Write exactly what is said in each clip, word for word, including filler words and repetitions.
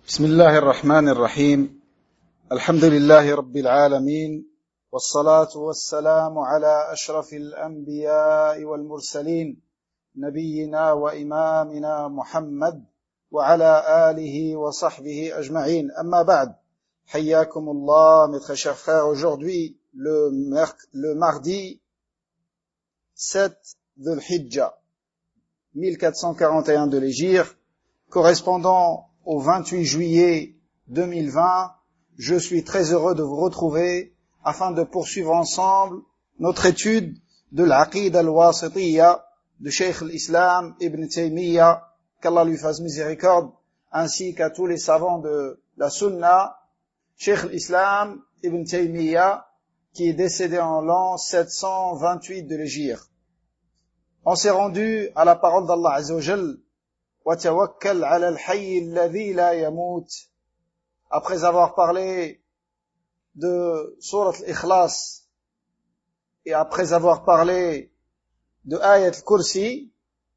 بسم الله الرحمن الرحيم الحمد لله رب العالمين والصلاة والسلام على أشرف الأنبياء والمرسلين نبينا وإمامنا محمد وعلى آله وصحبه أجمعين أما بعد حياكم الله mes très chers frères. Aujourd'hui le, merc- le mardi sept Dhul Hijjah mille quatre cent quarante et un de l'Hégire, correspondant au vingt-huit juillet deux mille vingt, je suis très heureux de vous retrouver afin de poursuivre ensemble notre étude de l'Aqid al-Wasitiyya de Cheikh l'Islam Ibn Taymiyyah, qu'Allah lui fasse miséricorde, ainsi qu'à tous les savants de la Sunna. Cheikh l'Islam Ibn Taymiyyah, qui est décédé en l'an sept cent vingt-huit de l'Hégire. On s'est rendu à la parole d'Allah Azza wa Jal, وَتَوَكَّلْ عَلَى الْحَيِّ الَّذِي لَا يَمُوتُ. Après avoir parlé de Surat al-Ikhlas et après avoir parlé de Ayat al-Kursi,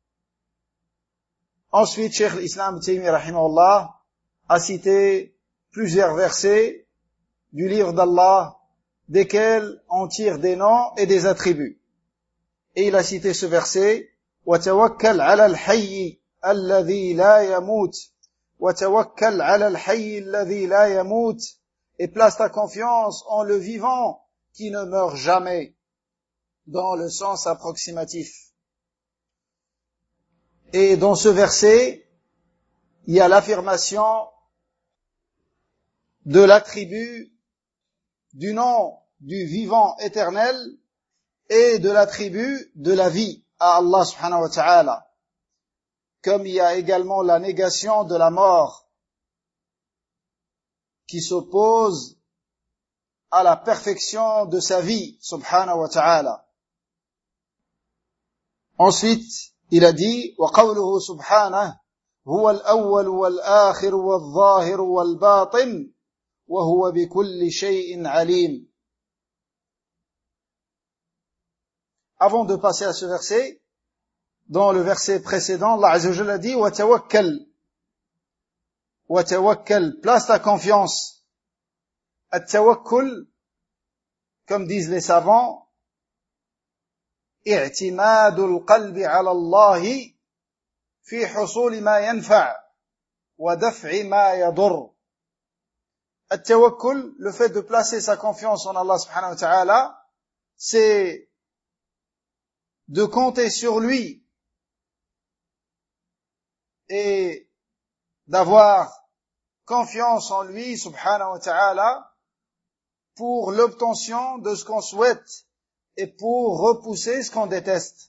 ensuite Cheikh l'Islam Taymi rahimahullah a cité plusieurs versets du livre d'Allah, desquels on tire des noms et des attributs. Et il a cité ce verset, وَتَوَكَّلْ عَلَى الْحَيِّ الَّذِي لَا يَمُوتُ وَتَوَكَّلْ عَلَى الْحَيِّ الَّذِي لَا يَمُوتُ, et place ta confiance en le vivant qui ne meurt jamais, dans le sens approximatif. Et dans ce verset, il y a l'affirmation de l'attribut du nom du vivant éternel et de l'attribut de la vie à Allah subhanahu wa ta'ala. Comme il y a également la négation de la mort qui s'oppose à la perfection de sa vie, subhanahu wa ta'ala. Ensuite, il a dit, وَقَوْلُهُ سُبْحَانَهُ هُوَ الْأَوَّلُ وَالْآخِرُ وَالظَّاهِرُ وَالْبَاطِنُ وَهُوَ بِكُلِّ شَيْءٍ عَلِيمٌ. Avant de passer à ce verset, dans le verset précédent, Allah Azza wa Jalla a dit وَتَوَكَّلْ وَتَوَكَّلْ, place ta confiance. At-tawakkul, comme disent les savants, اعتماد القلب على الله في حصول ما ينفع ودفع ما يضر. At-tawakkul, le fait de placer sa confiance en Allah subhanahu wa ta'ala, c'est de compter sur lui et d'avoir confiance en lui, subhanahu wa ta'ala, pour l'obtention de ce qu'on souhaite et pour repousser ce qu'on déteste.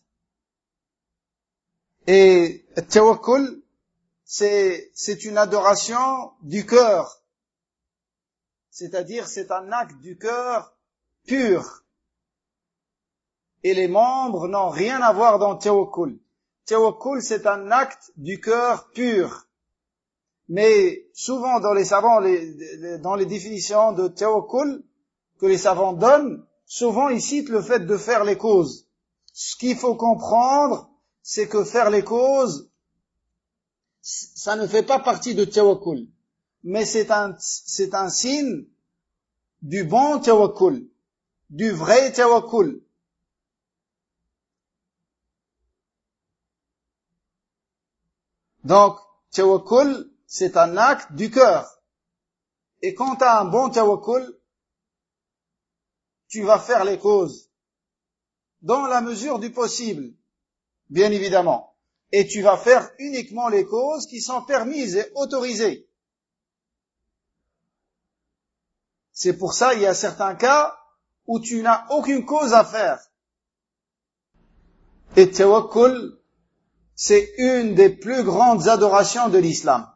Et le tawakkul, c'est, c'est une adoration du cœur. C'est-à-dire, c'est un acte du cœur pur. Et les membres n'ont rien à voir dans le tawakkul. Tawakkul, c'est un acte du cœur pur. Mais souvent dans les savants, les, dans les définitions de tawakkul que les savants donnent, souvent ils citent le fait de faire les causes. Ce qu'il faut comprendre, c'est que faire les causes, ça ne fait pas partie de tawakkul. Mais c'est un, c'est un signe du bon tawakkul, du vrai tawakkul. Donc, tawakkul, c'est un acte du cœur. Et quand tu as un bon tawakkul, tu vas faire les causes dans la mesure du possible, bien évidemment. Et tu vas faire uniquement les causes qui sont permises et autorisées. C'est pour ça, il y a certains cas où tu n'as aucune cause à faire. Et tawakkul, c'est une des plus grandes adorations de l'islam.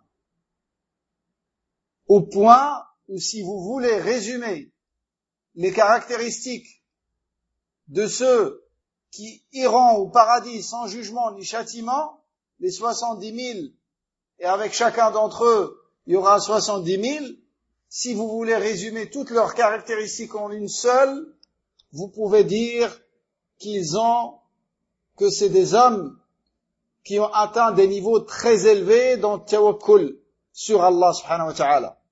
Au point où, si vous voulez résumer les caractéristiques de ceux qui iront au paradis sans jugement ni châtiment, les soixante-dix mille, et avec chacun d'entre eux, il y aura soixante-dix mille, si vous voulez résumer toutes leurs caractéristiques en une seule, vous pouvez dire qu'ils ont, que c'est des hommes qui ont atteint des niveaux très élevés dans le tawakkul, sur Allah subhanahu wa ta'ala.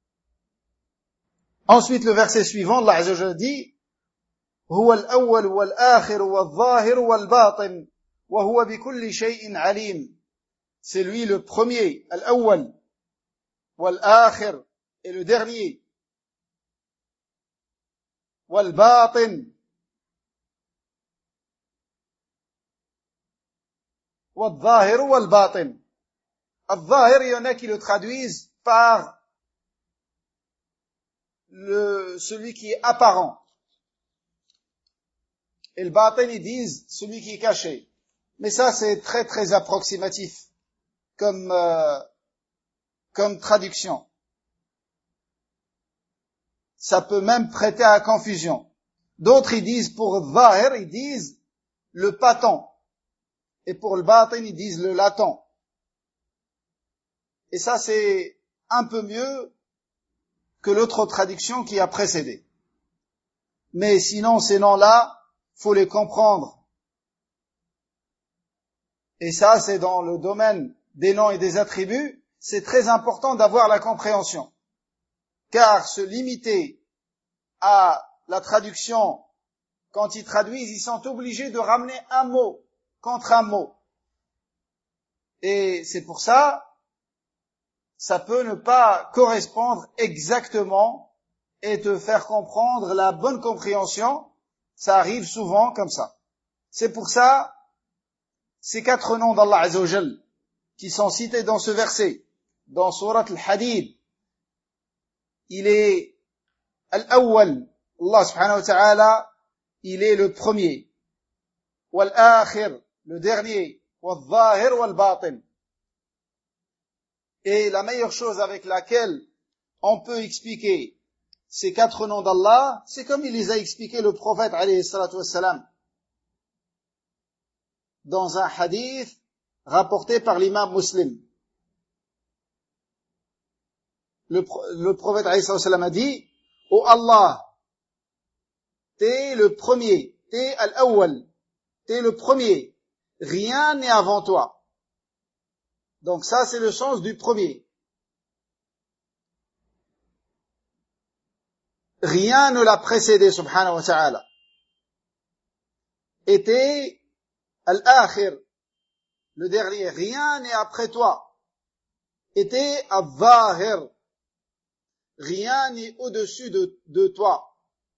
Ensuite, le verset suivant, Allah azza wa jalla dit هو الأول والآخر والظاهر والباطن وهو بكل شيء عليم. C'est lui le premier, al-awwal, wal-akhir, et le dernier, wal-batin, wal-zahir, wal-batin. Al-zahir, il y en a qui le traduisent par le, celui qui est apparent. Et le batin, ils disent celui qui est caché. Mais ça, c'est très très approximatif comme, euh, comme traduction. Ça peut même prêter à confusion. D'autres, ils disent pour zahir, ils disent le patent. Et pour le batin, ils disent le latent. Et ça, c'est un peu mieux que l'autre traduction qui a précédé. Mais sinon, ces noms-là, faut les comprendre. Et ça, c'est dans le domaine des noms et des attributs, c'est très important d'avoir la compréhension. Car se limiter à la traduction, quand ils traduisent, ils sont obligés de ramener un mot contre un mot. Et c'est pour ça, ça peut ne pas correspondre exactement et te faire comprendre la bonne compréhension. Ça arrive souvent comme ça. C'est pour ça, ces quatre noms d'Allah Azza wa Jal qui sont cités dans ce verset, dans Surat Al-Hadid, il est Al-Awwal, Allah subhanahu wa ta'ala, il est le premier. Wal-Akhir, le dernier. Wal-Zahir, wal-Batin. Et la meilleure chose avec laquelle on peut expliquer ces quatre noms d'Allah, c'est comme il les a expliqués le prophète alayhi salatu wassalam dans un hadith rapporté par l'imam Muslim. Le, le prophète alayhi salatu wassalam a dit: ô Allah, t'es le premier, t'es al-awwal, t'es le premier, rien n'est avant toi. Donc ça, c'est le sens du premier. Rien ne l'a précédé, subhanahu wa ta'ala. Et t'es al-akhir, le dernier, rien n'est après toi. Et t'es al-zahir, rien n'est au-dessus de, de toi.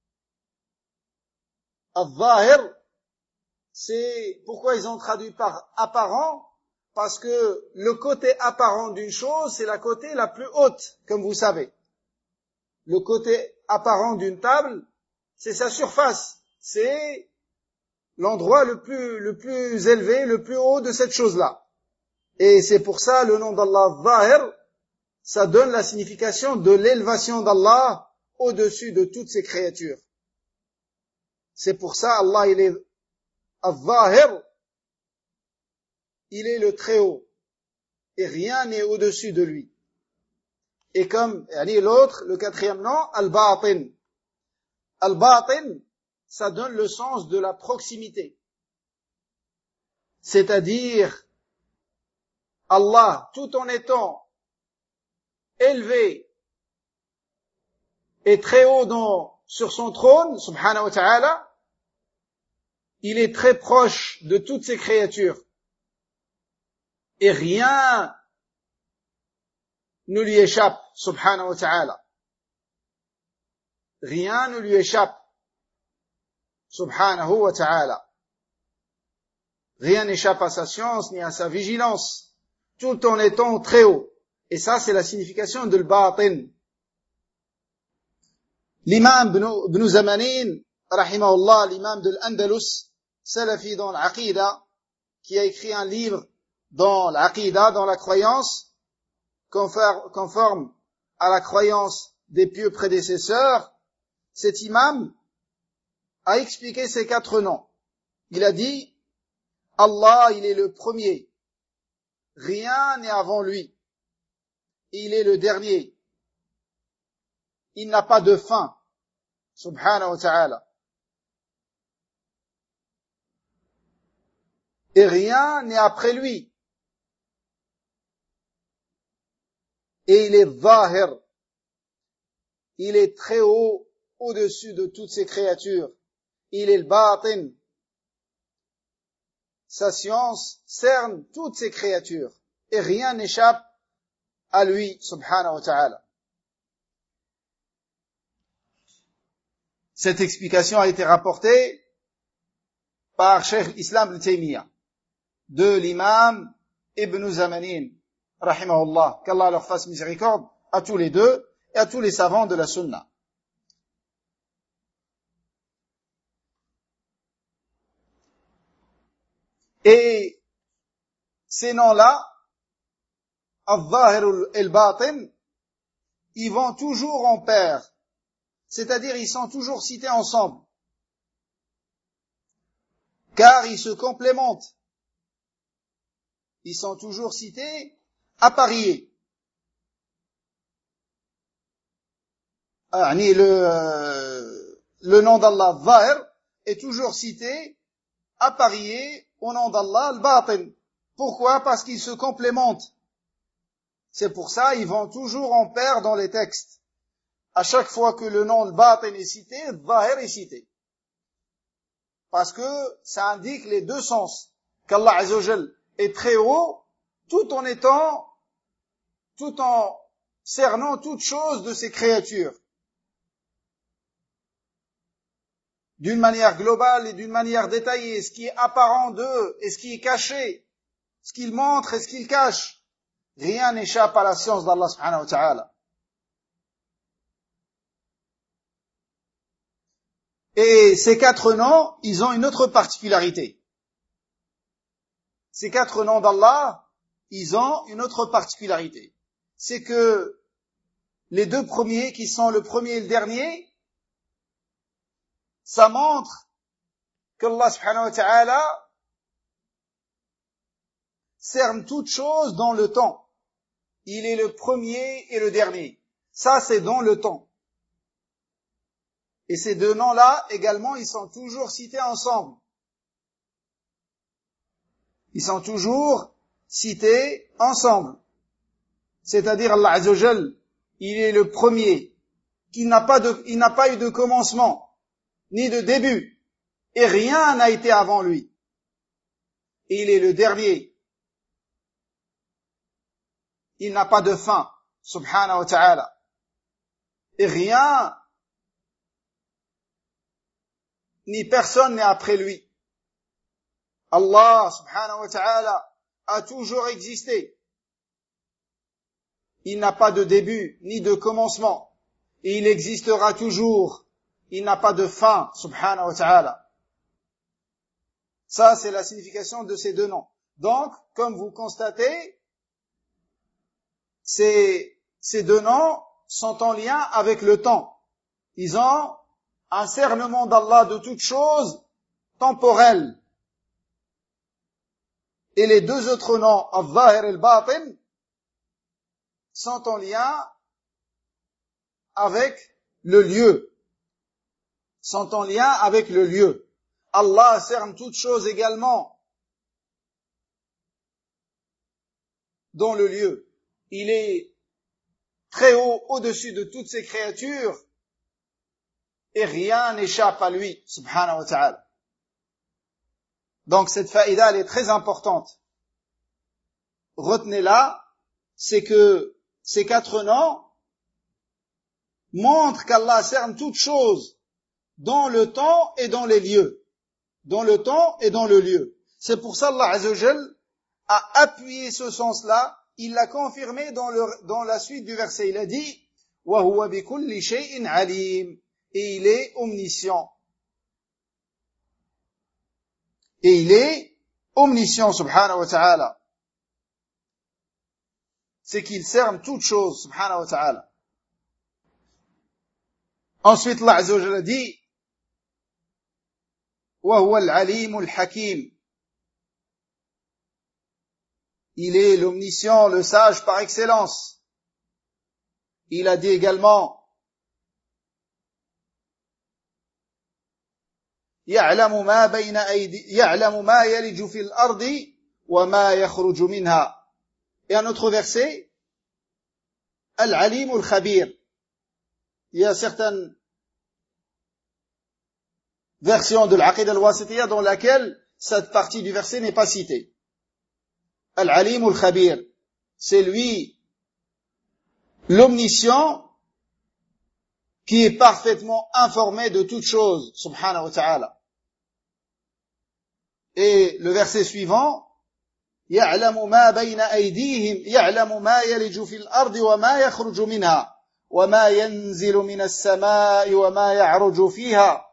Al-zahir, c'est pourquoi ils ont traduit par apparent, parce que le côté apparent d'une chose, c'est la côté la plus haute, comme vous savez. Le côté apparent d'une table, c'est sa surface, c'est l'endroit le plus, le plus élevé, le plus haut de cette chose-là. Et c'est pour ça le nom d'Allah, Zahir, ça donne la signification de l'élévation d'Allah au-dessus de toutes ses créatures. C'est pour ça Allah, il est Al-Zahir, il est le très haut, et rien n'est au-dessus de lui. Et comme l'autre, le quatrième nom, Al-Batin. Al-Batin, ça donne le sens de la proximité. C'est-à-dire, Allah, tout en étant élevé et très haut dans, sur son trône, subhanahu wa ta'ala, il est très proche de toutes ses créatures. Et rien ne lui échappe, subhanahu wa ta'ala. Rien ne lui échappe, subhanahu wa ta'ala. Rien n'échappe à sa science ni à sa vigilance, tout en étant très haut. Et ça, c'est la signification de l'batin. L'imam Ibn Zamanin, rahimahullah, l'imam de l'Andalus, salafi dans l'Aqida, qui a écrit un livre dans l'Aqida, dans la croyance, conforme à la croyance des pieux prédécesseurs, cet imam a expliqué ces quatre noms. Il a dit, Allah, il est le premier. Rien n'est avant lui. Il est le dernier. Il n'a pas de fin. Subhanahu wa ta'ala. Et rien n'est après lui. Et il est zahir. Il est très haut, au-dessus de toutes ces créatures. Il est le batin. Sa science cerne toutes ces créatures. Et rien n'échappe à lui, subhanahu wa ta'ala. Cette explication a été rapportée par Cheikh Islam Ibn Taymiyyah, de l'imam Ibn Zamanin, rahimahullah, qu'Allah leur fasse miséricorde à tous les deux et à tous les savants de la sunna. Et ces noms-là, al-Zahir et al-Batin, ils vont toujours en paire. C'est-à-dire, ils sont toujours cités ensemble. Car ils se complémentent. Ils sont toujours cités à parier. Le, euh, le nom d'Allah, Zahir, est toujours cité à parier au nom d'Allah, al-Batin. Pourquoi? Parce qu'ils se complémentent. C'est pour ça ils vont toujours en paire dans les textes. À chaque fois que le nom al-Batin est cité, al-Zahir est cité. Parce que ça indique les deux sens. Qu'Allah Azza wa Jal est très haut, tout en étant, tout en cernant toutes choses de ses créatures. D'une manière globale et d'une manière détaillée, ce qui est apparent d'eux et ce qui est caché, ce qu'il montre et ce qu'il cache. Rien n'échappe à la science d'Allah subhanahu wa ta'ala. Et ces quatre noms, ils ont une autre particularité. Ces quatre noms d'Allah, ils ont une autre particularité. C'est que les deux premiers, qui sont le premier et le dernier, ça montre qu'Allah subhanahu wa ta'ala cerne toutes choses dans le temps. Il est le premier et le dernier. Ça, c'est dans le temps. Et ces deux noms-là, également, ils sont toujours cités ensemble. Ils sont toujours cités ensemble. C'est-à-dire, Allah Azza wa Jal, il est le premier, qui n'a pas de, il n'a pas eu de commencement, ni de début, et rien n'a été avant lui. Et il est le dernier. Il n'a pas de fin, subhanahu wa ta'ala. Et rien, ni personne n'est après lui. Allah, subhanahu wa ta'ala, a toujours existé. Il n'a pas de début, ni de commencement. Et il existera toujours. Il n'a pas de fin, subhanahu wa ta'ala. Ça, c'est la signification de ces deux noms. Donc, comme vous constatez, ces, ces deux noms sont en lien avec le temps. Ils ont un cernement d'Allah de toutes choses temporelles. Et les deux autres noms, al-Zahir et al-Batin, sont en lien avec le lieu. Sont en lien avec le lieu. Allah cerne toutes choses également dans le lieu. Il est très haut au-dessus de toutes ces créatures et rien n'échappe à lui, subhanahu wa ta'ala. Donc cette faïda, elle est très importante. Retenez-la, c'est que ces quatre noms montrent qu'Allah cerne toutes choses dans le temps et dans les lieux. Dans le temps et dans le lieu. C'est pour ça qu'Allah Azza wa Jal a appuyé ce sens-là, il l'a confirmé dans, le, dans la suite du verset. Il a dit « Wa huwa bi kulli shay'in alim » et il est omniscient. Et il est omniscient, subhanahu wa ta'ala. C'est qu'il cerne toutes choses, subhanahu wa ta'ala. Ensuite, Allah Azza wa Jalla dit wa huwa al-alim al-hakim. Il est l'omniscient, le sage par excellence. Il a dit également يعلم ما بين أيدي يعلم ما يلج في الأرض وما يخرج منها. Et un autre verset Al-Alim al-Khabir. Il y a certaines versions de l'Aqid al-Wasitiyya dans laquelle cette partie du verset n'est pas citée. Al-Alim al-Khabir, c'est lui l'omniscient qui est parfaitement informé de toutes choses, subhanahu wa ta'ala. Et le verset suivant, يعلم ما بين أيديهم يعلم ما يلج في الأرض وما يخرج منها وما ينزل من السماء وما يعرج فيها.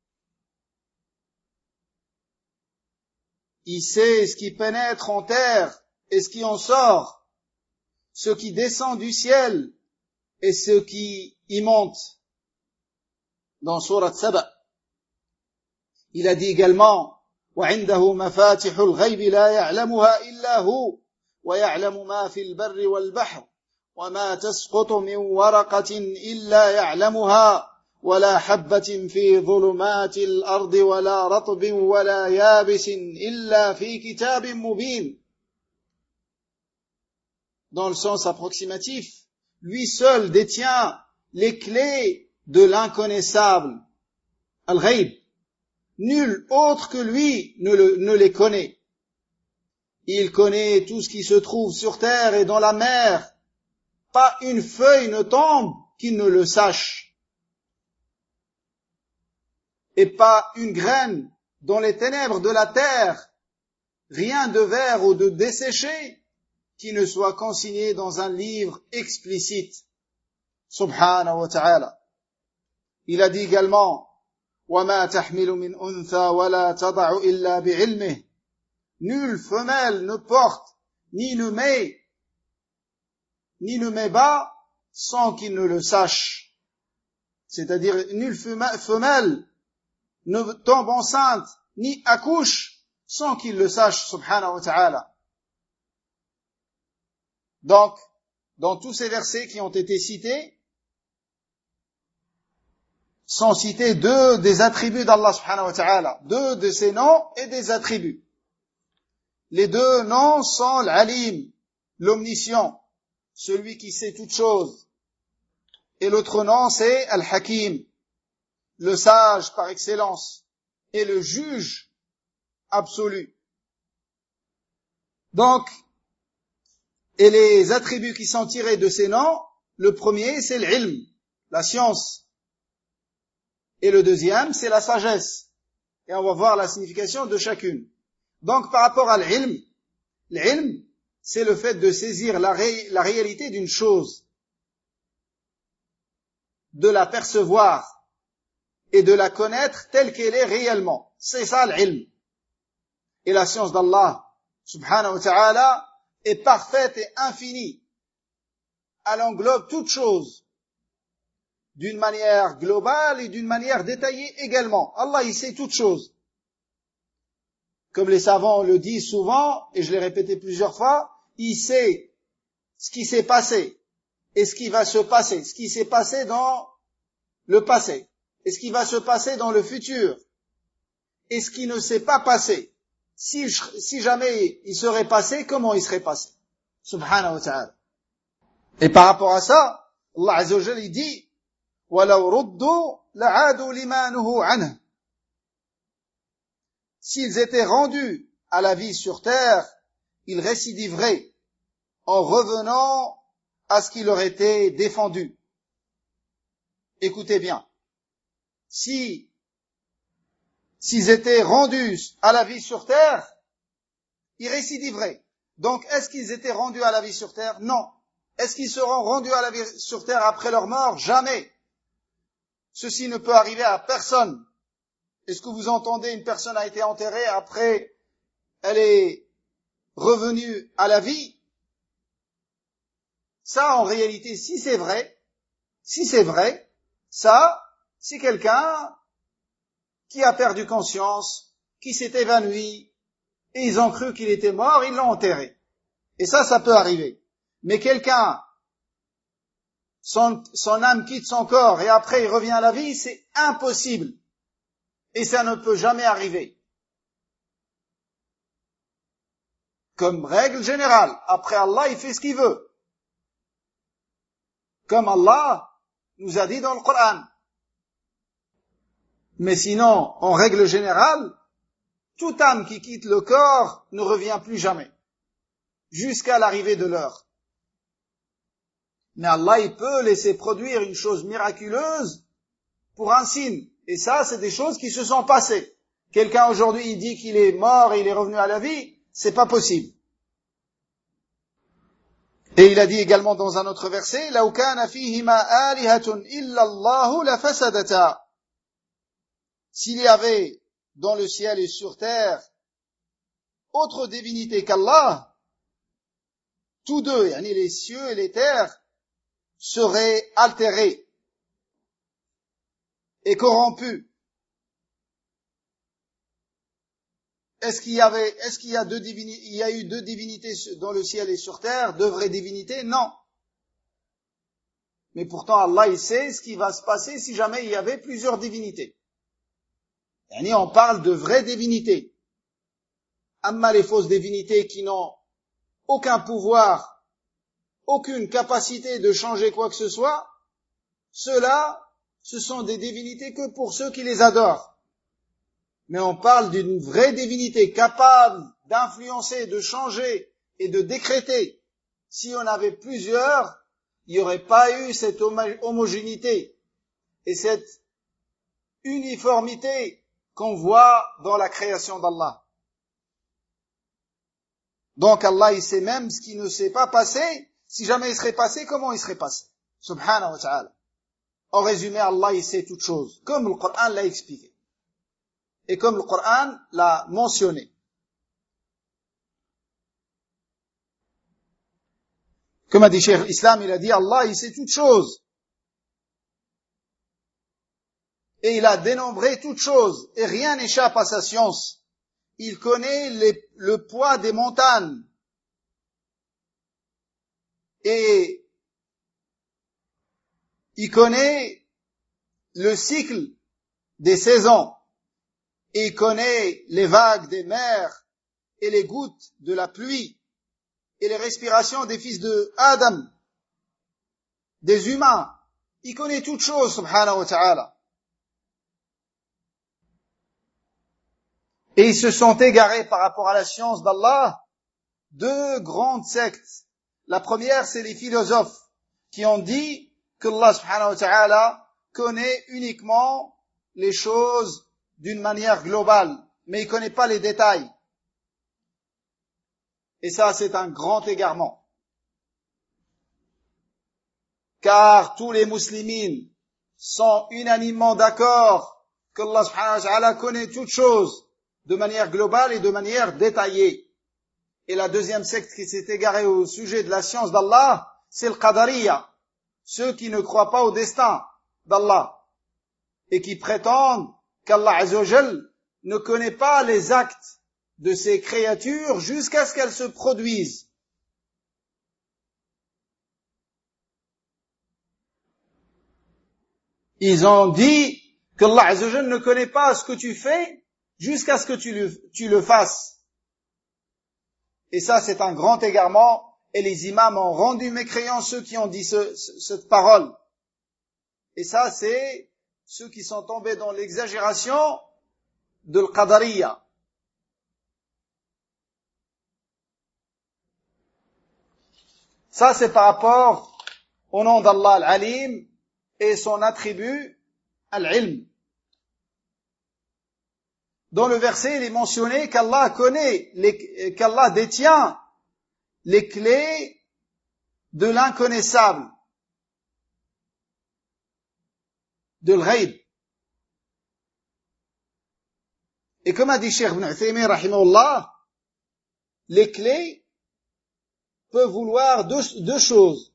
Il sait ce qui pénètre en terre et ce qui en sort, ce qui descend du ciel et ce qui y monte. Dans Sourate Saba, il a dit également وعنده مفاتح الغيب لا يعلمها إلا هو ويعلم ما في البر والبحر وما تسقط من ورقة إلا يعلمها ولا حبة في ظلمات الأرض ولا رطب ولا يابس إلا في كتاب مبين. Dans le sens approximatif, lui seul détient les clés de l'inconnaissable, al-Ghaib. Nul autre que lui ne, le, ne les connaît. Il connaît tout ce qui se trouve sur terre et dans la mer. Pas une feuille ne tombe qu'il ne le sache. Et pas une graine dans les ténèbres de la terre, rien de vert ou de desséché qui ne soit consigné dans un livre explicite. Subhanahu wa ta'ala. Il a dit également وَمَا تَحْمِلُ مِنْ أُنْثَى وَلَا تَضَعُ إِلَّا بِعِلْمِهِ. Nulle femelle ne porte, ni ne met, ni ne met bas, sans qu'il ne le sache. C'est-à-dire, nulle femelle ne tombe enceinte, ni accouche, sans qu'il le sache, subhanahu wa ta'ala. Donc, dans tous ces versets qui ont été cités, sont cités deux des attributs d'Allah subhanahu wa ta'ala, deux de ses noms et des attributs. Les deux noms sont l'Alim, l'omniscient, celui qui sait toutes choses. Et l'autre nom c'est Al-Hakim, le sage par excellence, et le juge absolu. Donc, et les attributs qui sont tirés de ces noms, le premier c'est l'ilm, la science. Et le deuxième, c'est la sagesse. Et on va voir la signification de chacune. Donc, par rapport à l'ilm, l'ilm, c'est le fait de saisir la, ré, la réalité d'une chose, de la percevoir et de la connaître telle qu'elle est réellement. C'est ça l'ilm. Et la science d'Allah, subhanahu wa ta'ala, est parfaite et infinie. Elle englobe toute chose, d'une manière globale et d'une manière détaillée également. Allah, il sait toutes choses. Comme les savants le disent souvent, et je l'ai répété plusieurs fois, il sait ce qui s'est passé et ce qui va se passer, ce qui s'est passé dans le passé et ce qui va se passer dans le futur et ce qui ne s'est pas passé. Si, si jamais il serait passé, comment il serait passé? Subhanahu wa ta'ala. Et par rapport à ça, Allah Azza wa Jalla, il dit وَلَوْ رُدُّوا لَعَادُوا لِمَا نُهُوا عَنْهُ. S'ils étaient rendus à la vie sur terre, ils récidiveraient en revenant à ce qui leur était défendu. Écoutez bien. Si, s'ils étaient rendus à la vie sur terre, ils récidiveraient. Donc, est-ce qu'ils étaient rendus à la vie sur terre? Non. Est-ce qu'ils seront rendus à la vie sur terre après leur mort? Jamais. Ceci ne peut arriver à personne. Est-ce que vous entendez une personne a été enterrée, après elle est revenue à la vie? Ça, en réalité, si c'est vrai, si c'est vrai, ça, c'est quelqu'un qui a perdu conscience, qui s'est évanoui, et ils ont cru qu'il était mort, ils l'ont enterré. Et ça, ça peut arriver. Mais quelqu'un, son, son âme quitte son corps et après il revient à la vie, c'est impossible. Et ça ne peut jamais arriver. Comme règle générale, après Allah, il fait ce qu'il veut. comme Allah nous a dit dans le Coran. Mais sinon, en règle générale, toute âme qui quitte le corps ne revient plus jamais, jusqu'à l'arrivée de l'heure. Mais Allah, il peut laisser produire une chose miraculeuse pour un signe. Et ça, c'est des choses qui se sont passées. Quelqu'un aujourd'hui, il dit qu'il est mort et il est revenu à la vie, c'est pas possible. Et il a dit également dans un autre verset, لَوْ كَانَ فِيهِمَا آلِهَةٌ إِلَّا اللَّهُ لَفَسَدَتَا. S'il y avait dans le ciel et sur terre autre divinité qu'Allah, tous deux, yani les cieux et les terres, seraient altérés et corrompus. Est-ce qu'il y avait, est-ce qu'il y a deux divinités, il y a eu deux divinités dans le ciel et sur terre, deux vraies divinités? Non. Mais pourtant Allah, il sait ce qui va se passer si jamais il y avait plusieurs divinités. Yani on parle de vraies divinités. Amma les fausses divinités qui n'ont aucun pouvoir, aucune capacité de changer quoi que ce soit, ceux-là, ce sont des divinités que pour ceux qui les adorent. Mais on parle d'une vraie divinité capable d'influencer, de changer et de décréter. Si on avait plusieurs, il n'y aurait pas eu cette homogénéité et cette uniformité qu'on voit dans la création d'Allah. Donc Allah, il sait même ce qui ne s'est pas passé. Si jamais il serait passé, comment il serait passé? Subhanahu wa ta'ala. En résumé, Allah, il sait toutes choses, comme le Coran l'a expliqué. Et comme le Coran l'a mentionné. Comme a dit Cheikh l'Islam, il a dit Allah, il sait toutes choses. Et il a dénombré toutes choses. Et rien n'échappe à sa science. Il connaît les, le poids des montagnes. Et il connaît le cycle des saisons. Et il connaît les vagues des mers et les gouttes de la pluie et les respirations des fils de Adam, des humains. Il connaît toutes choses, subhanahu wa ta'ala. Et ils se sont égarés par rapport à la science d'Allah, deux grandes sectes. La première, c'est les philosophes qui ont dit que Allah subhanahu wa ta'ala connaît uniquement les choses d'une manière globale, mais il ne connaît pas les détails. Et ça, c'est un grand égarement. Car tous les musulmans sont unanimement d'accord que Allah subhanahu wa ta'ala connaît toutes choses de manière globale et de manière détaillée. Et la deuxième secte qui s'est égarée au sujet de la science d'Allah, c'est le Qadariya, ceux qui ne croient pas au destin d'Allah et qui prétendent qu'Allah Azza wa Jal ne connaît pas les actes de ses créatures jusqu'à ce qu'elles se produisent. Ils ont dit qu'Allah Azza wa Jal ne connaît pas ce que tu fais jusqu'à ce que tu le, tu le fasses. Et ça, c'est un grand égarement, et les imams ont rendu mécréants ceux qui ont dit ce, ce, cette parole. Et ça, c'est ceux qui sont tombés dans l'exagération de l'Qadariya. Ça, c'est par rapport au nom d'Allah al-Alim et son attribut al-Ilm. Dans le verset, il est mentionné qu'Allah connaît, les, qu'Allah détient les clés de l'inconnaissable, de l'Ghaib. Et comme a dit Cheikh Ibn Uthaymin, rahimahullah, les clés peuvent vouloir deux, deux choses.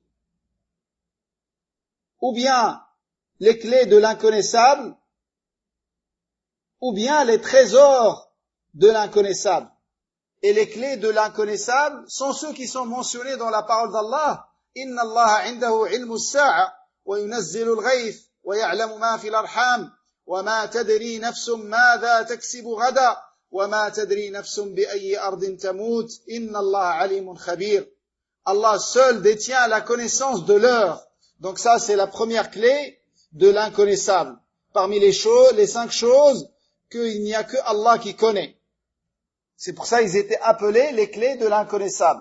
Ou bien les clés de l'inconnaissable, ou bien les trésors de l'inconnaissable. Et les clés de l'inconnaissable sont ceux qui sont mentionnés dans la parole d'Allah. Inna Allah indahu ilmu as-sa'a wa yunazzilu al-ghayth wa ya'lamu ma fi al-arham wa ma tadri nafsun madha taksibu ghada wa ma tadri nafsun bi ayyi ardin tamut inna Allah alimun khabir. Allah seul détient la connaissance de l'heure Donc ça, c'est la première clé de l'inconnaissable. Parmi les choses, les cinq choses qu'il n'y a que Allah qui connaît. C'est pour ça qu'ils étaient appelés les clés de l'inconnaissable.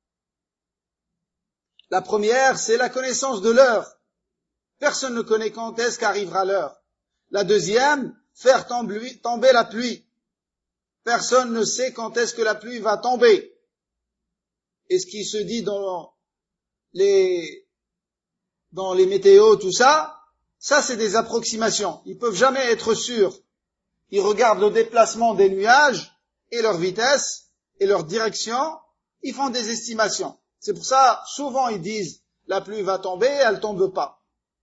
La première, c'est la connaissance de l'heure. Personne ne connaît quand est-ce qu'arrivera l'heure. La deuxième, faire tomber la pluie. Personne ne sait quand est-ce que la pluie va tomber. Et ce qui se dit dans les, dans les météos, tout ça, ça c'est des approximations. Ils peuvent jamais être sûrs. Ils regardent le déplacement des nuages et leur vitesse et leur direction. Ils font des estimations. C'est pour ça, souvent ils disent, la pluie va tomber et elle tombe pas.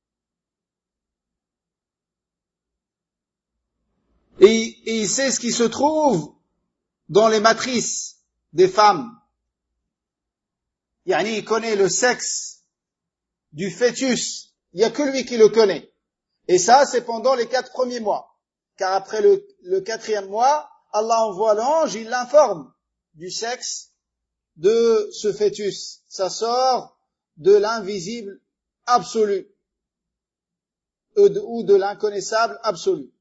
Et, et il sait ce qui se trouve dans les matrices des femmes. Yani, il connaît le sexe du fœtus. Il n'y a que lui qui le connaît. Et ça, c'est pendant les quatre premiers mois. Car après le, le quatrième mois, Allah envoie l'ange, il l'informe du sexe de ce fœtus. Ça sort de l'invisible absolu ou de l'inconnaissable absolu.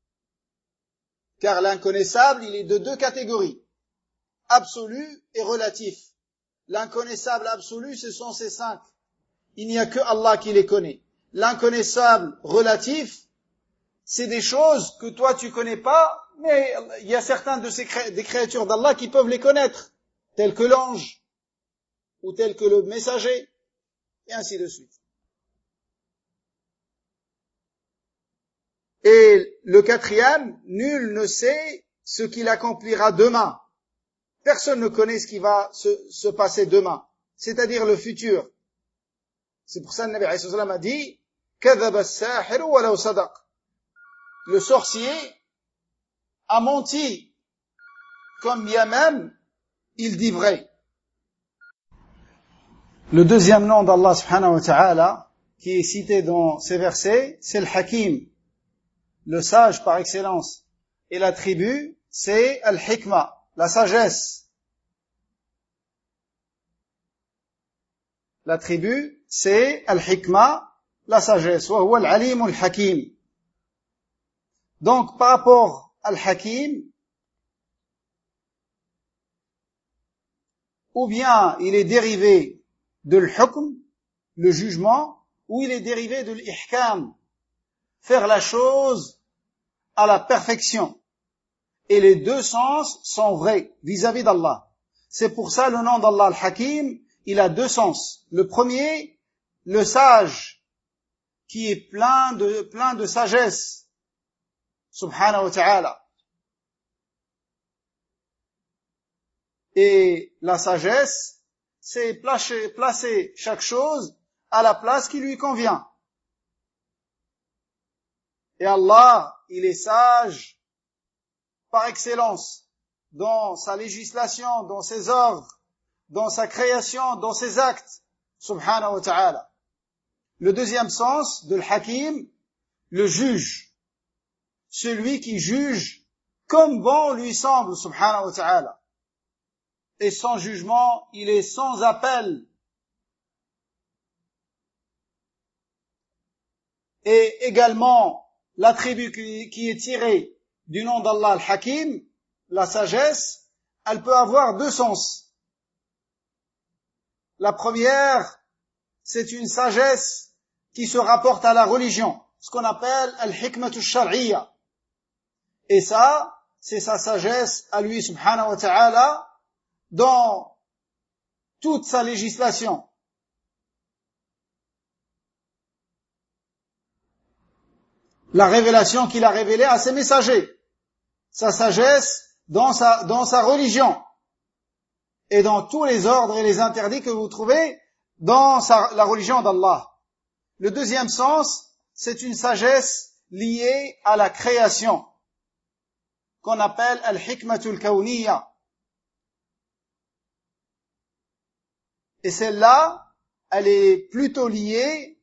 Car l'inconnaissable, il est de deux catégories, absolu et relatif. L'inconnaissable absolu, ce sont ces cinq. Il n'y a que Allah qui les connaît. L'inconnaissable relatif, c'est des choses que toi tu connais pas, mais il y a certains de ces cré- des créatures d'Allah qui peuvent les connaître, tels que l'ange, ou tels que le messager, et ainsi de suite. Et le quatrième, nul ne sait ce qu'il accomplira demain. Personne ne connaît ce qui va se, se passer demain, c'est-à-dire le futur. C'est pour ça que le Nabi alayhi salam a dit « Kadhaba as-sahiru walaw sadaq » Le sorcier a menti, comme bien même il dit vrai. Le deuxième nom d'Allah subhanahu wa ta'ala, qui est cité dans ces versets, c'est le Hakim, le sage par excellence. Et l'attribut, c'est al-hikma, la sagesse. L'attribut, c'est al-hikma, la sagesse. Wa huwa al-alim al-hakim. Donc, par rapport al-hakim, ou bien il est dérivé de l'hukm, le jugement, ou il est dérivé de l'ihkam, faire la chose à la perfection. Et les deux sens sont vrais vis-à-vis d'Allah. C'est pour ça le nom d'Allah al-Hakim, il a deux sens. Le premier, le sage, qui est plein de, plein de sagesse, subhanahu wa ta'ala. Et la sagesse, c'est placer, placer chaque chose à la place qui lui convient. Et Allah, il est sage par excellence dans sa législation, dans ses ordres, dans sa création, dans ses actes, subhanahu wa ta'ala. Le deuxième sens de l'hakim, le juge, celui qui juge comme bon lui semble, subhanahu wa ta'ala. Et sans jugement, il est sans appel. Et également, l'attribut qui est tiré du nom d'Allah al-Hakim, la sagesse, elle peut avoir deux sens. La première, c'est une sagesse qui se rapporte à la religion, ce qu'on appelle al-hikmatu shar'iyya. Et ça, c'est sa sagesse à lui, subhanahu wa ta'ala, dans toute sa législation. La révélation qu'il a révélée à ses messagers. Sa sagesse dans sa, dans sa religion. Et dans tous les ordres et les interdits que vous trouvez dans sa, la religion d'Allah. Le deuxième sens, c'est une sagesse liée à la création, qu'on appelle al-hikmatul kawniyya. Et celle-là, elle est plutôt liée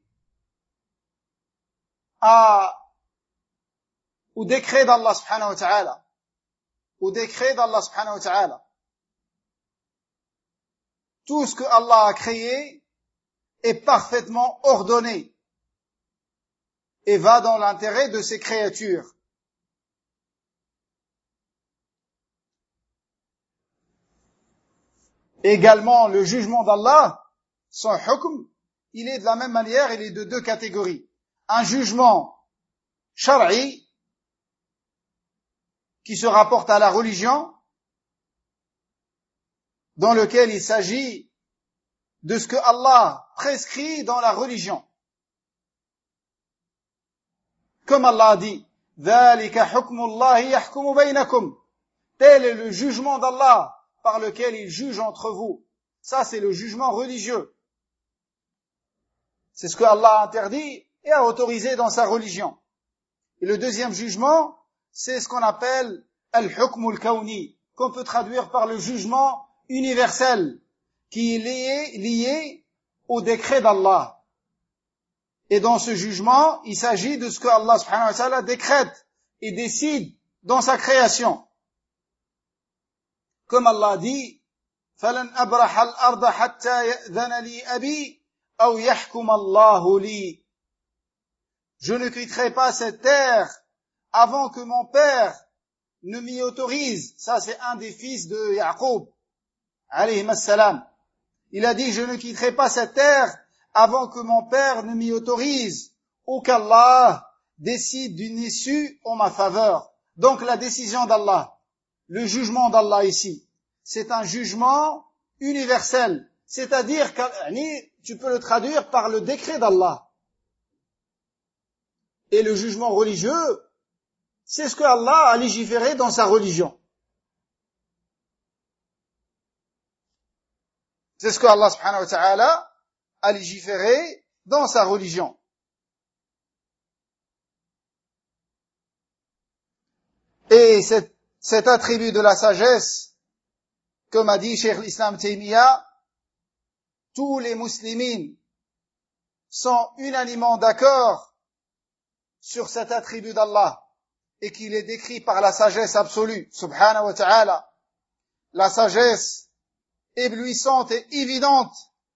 à, au décret d'Allah subhanahu wa ta'ala. Au décret d'Allah subhanahu wa ta'ala. Tout ce que Allah a créé est parfaitement ordonné et va dans l'intérêt de ses créatures. Également, le jugement d'Allah, son hukm, il est de la même manière, il est de deux catégories. Un jugement shar'i, qui se rapporte à la religion, dans lequel il s'agit de ce que Allah prescrit dans la religion. Comme Allah a dit, ذَلِكَ حُكْمُ اللَّهِ يَحْكُمُ بَيْنَكُمْ. Tel est le jugement d'Allah par lequel il juge entre vous. Ça, c'est le jugement religieux. C'est ce que Allah a interdit et a autorisé dans sa religion. Et le deuxième jugement, c'est ce qu'on appelle al-hukm al-kawni, qu'on peut traduire par le jugement universel, qui est lié, lié au décret d'Allah. Et dans ce jugement, il s'agit de ce que Allah subhanahu wa ta'ala décrète et décide dans sa création. Comme Allah dit, فَلَنْ أَبْرَحَ الْأَرْضَ حَتَّى يَأْذَنَ لِي أَبِي أَوْ يَحْكُمَ اللَّهُ لِي. Je ne quitterai pas cette terre avant que mon père ne m'y autorise. Ça, c'est un des fils de Yaqub, alayhi as-salam. Il a dit, je ne quitterai pas cette terre avant que mon père ne m'y autorise, ou qu'Allah décide d'une issue en ma faveur. Donc la décision d'Allah, le jugement d'Allah ici, c'est un jugement universel. C'est-à-dire que tu peux le traduire par le décret d'Allah. Et le jugement religieux, c'est ce que Allah a légiféré dans sa religion. C'est ce que Allah subhanahu wa ta'ala a légiféré dans sa religion. Et cet, cet attribut de la sagesse, comme a dit Cheikh l'Islam Taymiyyah, tous les muslimines sont unanimement d'accord sur cet attribut d'Allah et qu'il est décrit par la sagesse absolue, subhanahu wa ta'ala. La sagesse éblouissante et évidente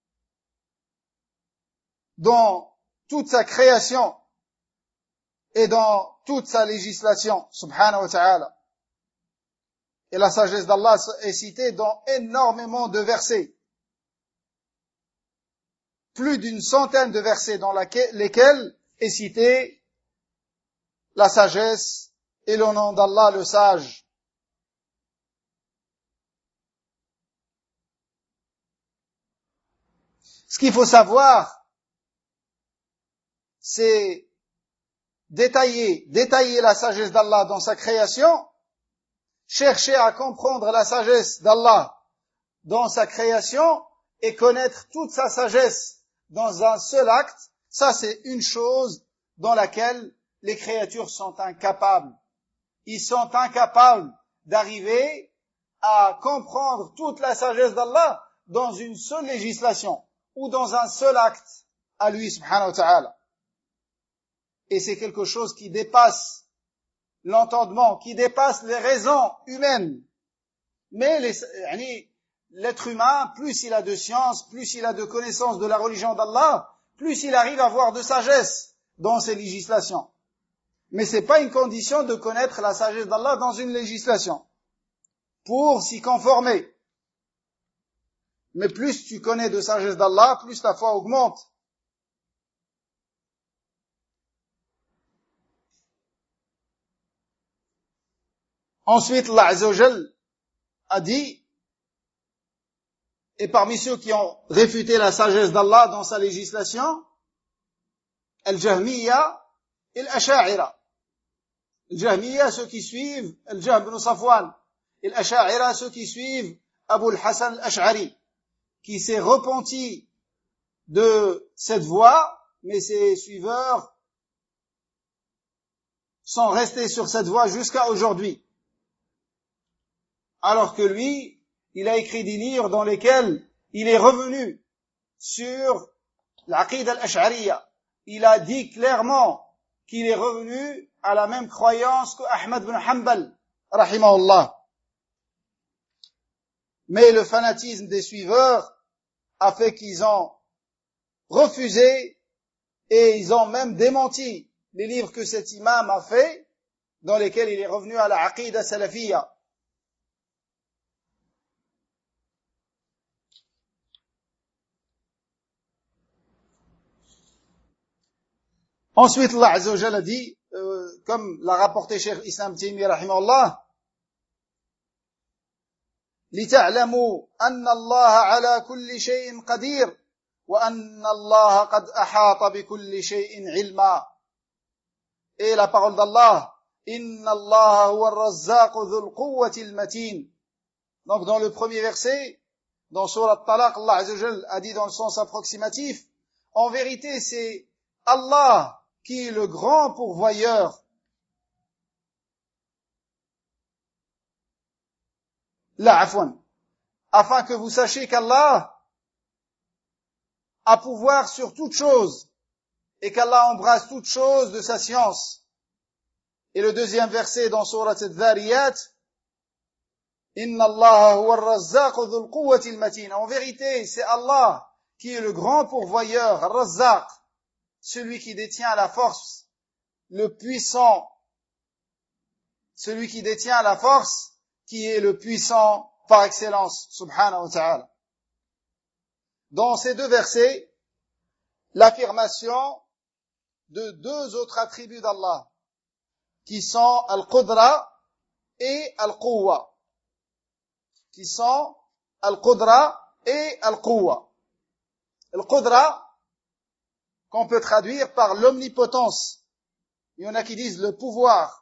dans toute sa création et dans toute sa législation, subhanahu wa ta'ala. Et la sagesse d'Allah est citée dans énormément de versets. Plus d'une centaine de versets dans lesquels est citée la sagesse et le nom d'Allah le sage. Ce qu'il faut savoir, c'est détailler, détailler la sagesse d'Allah dans sa création, chercher à comprendre la sagesse d'Allah dans sa création et connaître toute sa sagesse dans un seul acte. Ça, c'est une chose dans laquelle les créatures sont incapables. Ils sont incapables d'arriver à comprendre toute la sagesse d'Allah dans une seule législation ou dans un seul acte à lui, subhanahu wa ta'ala. Et c'est quelque chose qui dépasse l'entendement, qui dépasse les raisons humaines. Mais les, l'être humain, plus il a de science, plus il a de connaissance de la religion d'Allah, plus il arrive à avoir de sagesse dans ses législations. Mais c'est pas une condition de connaître la sagesse d'Allah dans une législation pour s'y conformer. Mais plus tu connais de sagesse d'Allah, plus ta foi augmente. Ensuite, Allah Azza wa Jal a dit, et parmi ceux qui ont réfuté la sagesse d'Allah dans sa législation, Al-Jahmiya et Al-Asha'ira. Al-Jahmiya, ceux qui suivent Al-Jahm ibn Safwan, et Al-Asha'ira, ceux qui suivent Abu al-Hasan al-Ash'ari, qui s'est repenti de cette voie, mais ses suiveurs sont restés sur cette voie jusqu'à aujourd'hui. Alors que lui, il a écrit des livres dans lesquels il est revenu sur l'aqid al-Ash'ariyya. Il a dit clairement qu'il est revenu à la même croyance que Ahmad ibn Hanbal, rahimahullah. Mais le fanatisme des suiveurs a fait qu'ils ont refusé et ils ont même démenti les livres que cet imam a fait, dans lesquels il est revenu à la aqida salafiyya. Ensuite, Allah Azza wa Jalla a dit, euh, comme l'a rapporté Cheikh Islam Taymiyyah rahimahullah, لِتَعْلَمُوا أَنَّ اللَّهَ عَلَى كُلِّ شَيْءٍ قَدِيرٌ وَأَنَّ اللَّهَ قَدْ أَحَاطَ بِكُلِّ شَيْءٍ عِلْمًا. Et la parole d'Allah, Inna Allah huwa ar-razzaq dhul quwwati al-matin. Donc dans le premier verset, dans Sourate Talaq, Allah Azza wa Jalla a dit dans le sens approximatif, en vérité c'est Allah qui est le grand pourvoyeur. La afwan. Afin que vous sachiez qu'Allah a pouvoir sur toute chose et qu'Allah embrasse toute chose de sa science. Et le deuxième verset dans Sourate Al-Dhariyat, Inna Allah huwa ar-razzaq dhul quwwati al-matin. En vérité, c'est Allah qui est le grand pourvoyeur, ar-razzaq, celui qui détient la force, le puissant, celui qui détient la force, qui est le puissant par excellence, subhanahu wa ta'ala. Dans ces deux versets, l'affirmation de deux autres attributs d'Allah, qui sont Al-Qudra et Al-Quwwa, qui sont Al-Qudra et Al-Quwwa. Al-Qudra, qu'on peut traduire par l'omnipotence. Il y en a qui disent le pouvoir.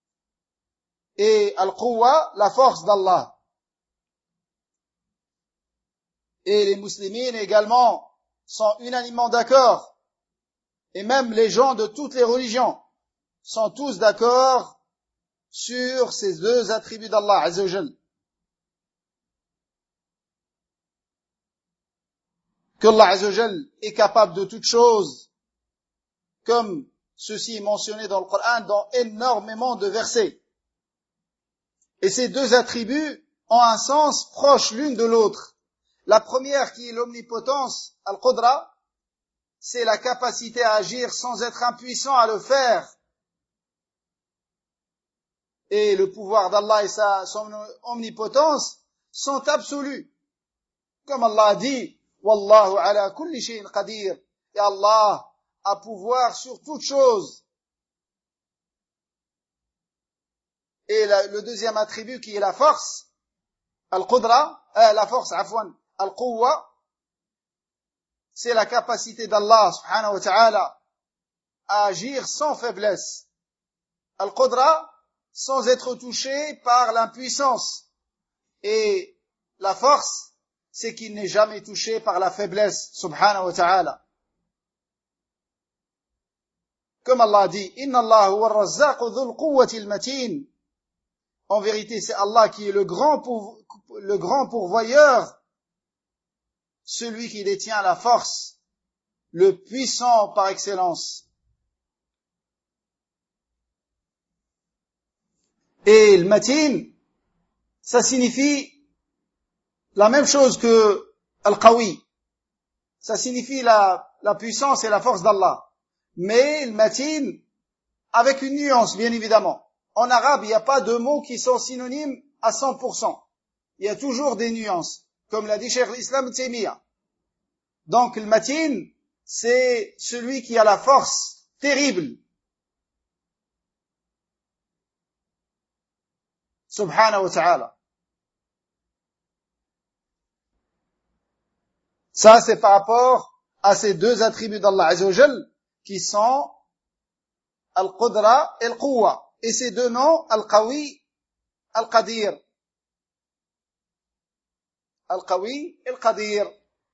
Et Al-Quwwa, la force d'Allah. Et les musulmans également sont unanimement d'accord. Et même les gens de toutes les religions sont tous d'accord sur ces deux attributs d'Allah Azza wa Jal. Qu'Allah Azza wa Jal est capable de toutes choses, comme ceci est mentionné dans le Coran dans énormément de versets. Et ces deux attributs ont un sens proche l'une de l'autre. La première, qui est l'omnipotence, Al-Qudra, c'est la capacité à agir sans être impuissant à le faire. Et le pouvoir d'Allah et sa, son omnipotence sont absolus. Comme Allah a dit, Wallahu ala kulli shay'in qadir. Et Allah a pouvoir sur toute chose. Et la, le deuxième attribut qui est la force, Al-Qudra, euh, la force, afwan, Al-Quwwa, c'est la capacité d'Allah subhanahu wa ta'ala à agir sans faiblesse. Al-Qudra, sans être touché par l'impuissance. Et la force, c'est qu'il n'est jamais touché par la faiblesse, subhanahu wa ta'ala. Comme Allah dit, Inna Allah huwa ar-razzaq dhul quwwati al-matin. En vérité, c'est Allah qui est le grand, pour, le grand pourvoyeur, celui qui détient la force, le puissant par excellence. Et le matin, ça signifie la même chose que al-qawi. Ça signifie la, la puissance et la force d'Allah. Mais le matin, avec une nuance, bien évidemment. En arabe, il n'y a pas de mots qui sont synonymes à cent pour cent. Il y a toujours des nuances, comme l'a dit Cheikh Islam Taymiyyah. Donc le matin, c'est celui qui a la force terrible. Subhanahu wa ta'ala. Ça, c'est par rapport à ces deux attributs d'Allah Azza wa Jal, qui sont Al-Qudra et Al-Quwwa. Et ces deux noms, Al-Qawi, Al-Qadir. Al-Qawi et Al-Qadir.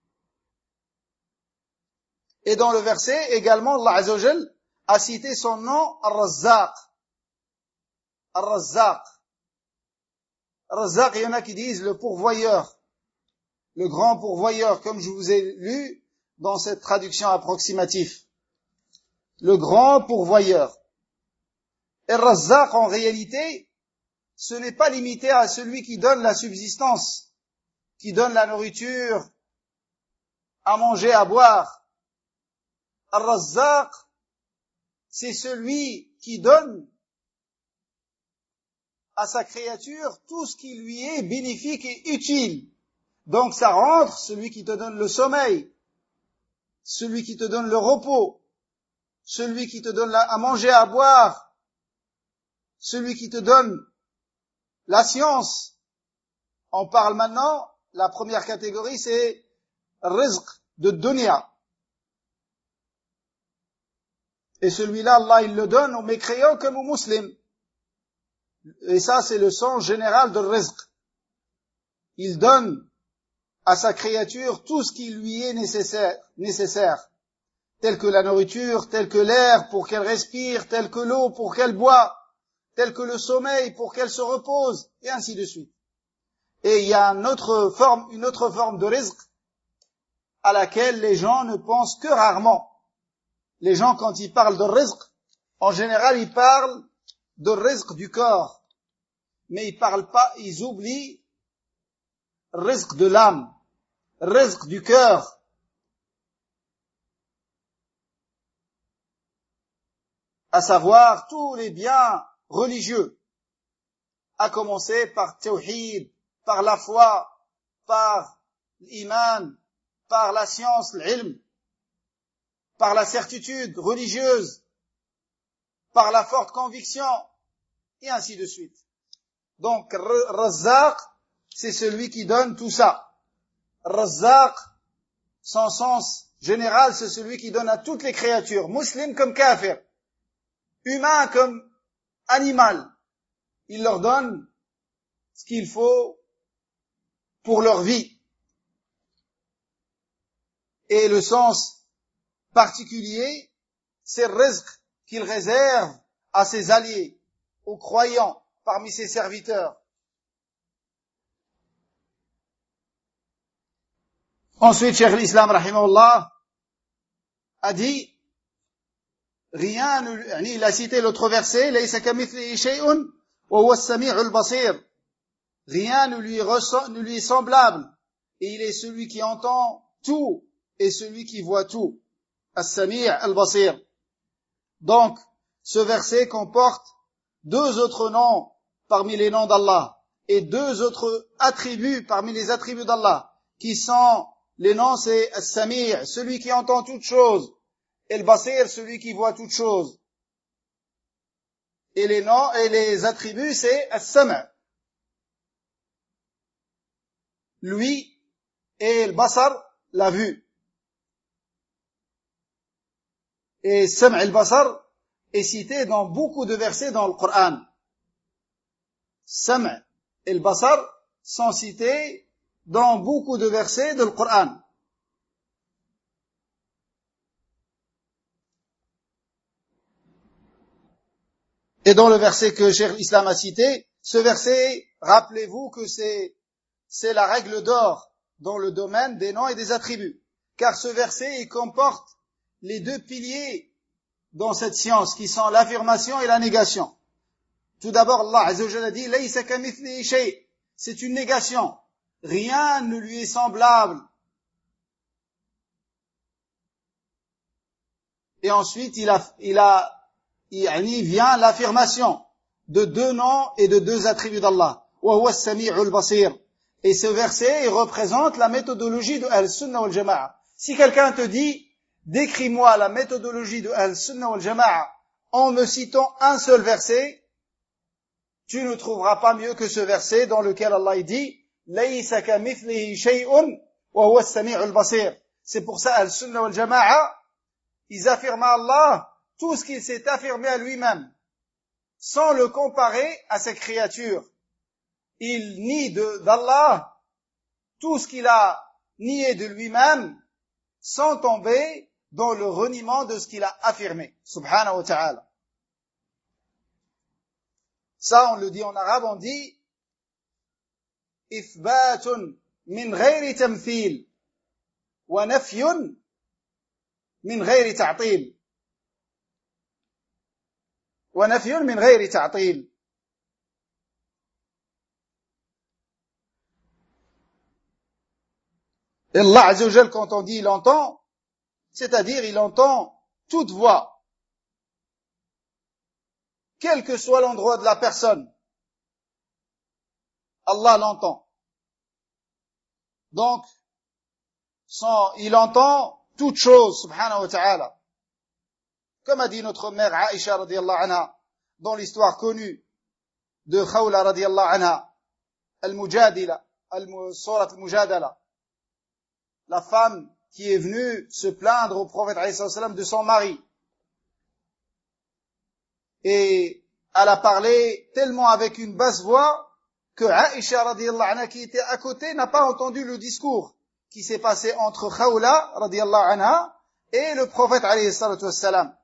Et dans le verset, également, Allah Azza wa Jal a cité son nom, Ar-Razzaq. Ar-Razzaq. Razzaq, il y en a qui disent le pourvoyeur, le grand pourvoyeur, comme je vous ai lu dans cette traduction approximative. Le grand pourvoyeur. Et Razzaq, en réalité, ce n'est pas limité à celui qui donne la subsistance, qui donne la nourriture, à manger, à boire. Ar-Razzaq, c'est celui qui donne à sa créature tout ce qui lui est bénéfique et utile. Donc ça rentre celui qui te donne le sommeil, celui qui te donne le repos, celui qui te donne à manger, à boire, celui qui te donne la science. On parle maintenant, la première catégorie c'est rizq de dunya. Et celui-là, Allah il le donne aux mécréants comme aux musulmans. Et ça c'est le sens général de rizq. Il donne à sa créature tout ce qui lui est nécessaire, nécessaire, tel que la nourriture, tel que l'air pour qu'elle respire, tel que l'eau pour qu'elle boit, tel que le sommeil pour qu'elle se repose, et ainsi de suite. Et il y a une autre forme, une autre forme de rizq à laquelle les gens ne pensent que rarement. Les gens, quand ils parlent de rizq, en général, ils parlent de rizq du corps, mais ils parlent pas, ils oublient rizq de l'âme, rizq du cœur. À savoir tous les biens religieux, à commencer par tawhid, par la foi, par l'iman, par la science, l'ilm, par la certitude religieuse, par la forte conviction, et ainsi de suite. Donc, Razzaq, c'est celui qui donne tout ça. Razzaq, son sens général, c'est celui qui donne à toutes les créatures, musulmans comme kafir, humains comme animal. Il leur donne ce qu'il faut pour leur vie. Et le sens particulier, c'est le rizq qu'il réserve à ses alliés, aux croyants, parmi ses serviteurs. Ensuite, Cheikh l'Islam, rahimahullah, a dit, rien ne, il a cité l'autre verset, laysa kamithlihi shay'un wa huwa as-sami'ul basir. Rien ne lui, ressent, ne lui est semblable, et il est celui qui entend tout, et celui qui voit tout. As-Sami' al-Basir. Donc, ce verset comporte deux autres noms parmi les noms d'Allah, et deux autres attributs parmi les attributs d'Allah, qui sont, les noms c'est As-Sami', celui qui entend toutes choses, et al-Basir, celui qui voit toutes choses. Et les noms, et les attributs c'est As-Sam'. Lui et le basar, la vue. Et Sam' al-Basar est cité dans beaucoup de versets dans le Coran. Sam' et le basar sont cités dans beaucoup de versets du Coran. Et dans le verset que Cheikh l'Islam a cité, ce verset, rappelez-vous que c'est, c'est la règle d'or dans le domaine des noms et des attributs. Car ce verset, il comporte les deux piliers dans cette science, qui sont l'affirmation et la négation. Tout d'abord, Allah Azza wa Jalla dit, laysa kamithlihi shay'. C'est une négation. Rien ne lui est semblable. Et ensuite, il a, il a, il vient l'affirmation de deux noms et de deux attributs d'Allah. Wa huwa as-sami'ul basir. Et ce verset, il représente la méthodologie de Al-Sunnah wal Jama'a. Si quelqu'un te dit, décris-moi la méthodologie de Al-Sunnah wal Jama'a en me citant un seul verset, tu ne trouveras pas mieux que ce verset dans lequel Allah dit, laysa kamithlihi shay'un wa huwa as-sami'ul basir. C'est pour ça Al-Sunnah wal Jama'a, ils affirment à Allah tout ce qu'il s'est affirmé à lui-même, sans le comparer à ses créatures. Il nie de, d'Allah tout ce qu'il a nié de lui-même, sans tomber dans le reniement de ce qu'il a affirmé, subhanahu wa ta'ala. Ça, on le dit en arabe, on dit إثبات من غير تمثيل ونفي من غير تعطيل ونفي من غير تعطيل. Et Allah Azza wa Jal, quand on dit il entend, c'est-à-dire il entend toute voix, quel que soit l'endroit de la personne, Allah l'entend. Donc, sans, il entend toute chose, subhanahu wa ta'ala. Comme a dit notre mère Aïcha radiyallahu anha, dans l'histoire connue de Khawla radiyallahu anha, al-Mujadila, al-Surat al-Mujadala, la femme qui est venue se plaindre au prophète alayhi salam de son mari. Et elle a parlé tellement avec une basse voix que Aïcha radiyallahu anha qui était à côté n'a pas entendu le discours qui s'est passé entre Khawla radiyallahu anha et le prophète alayhi salam.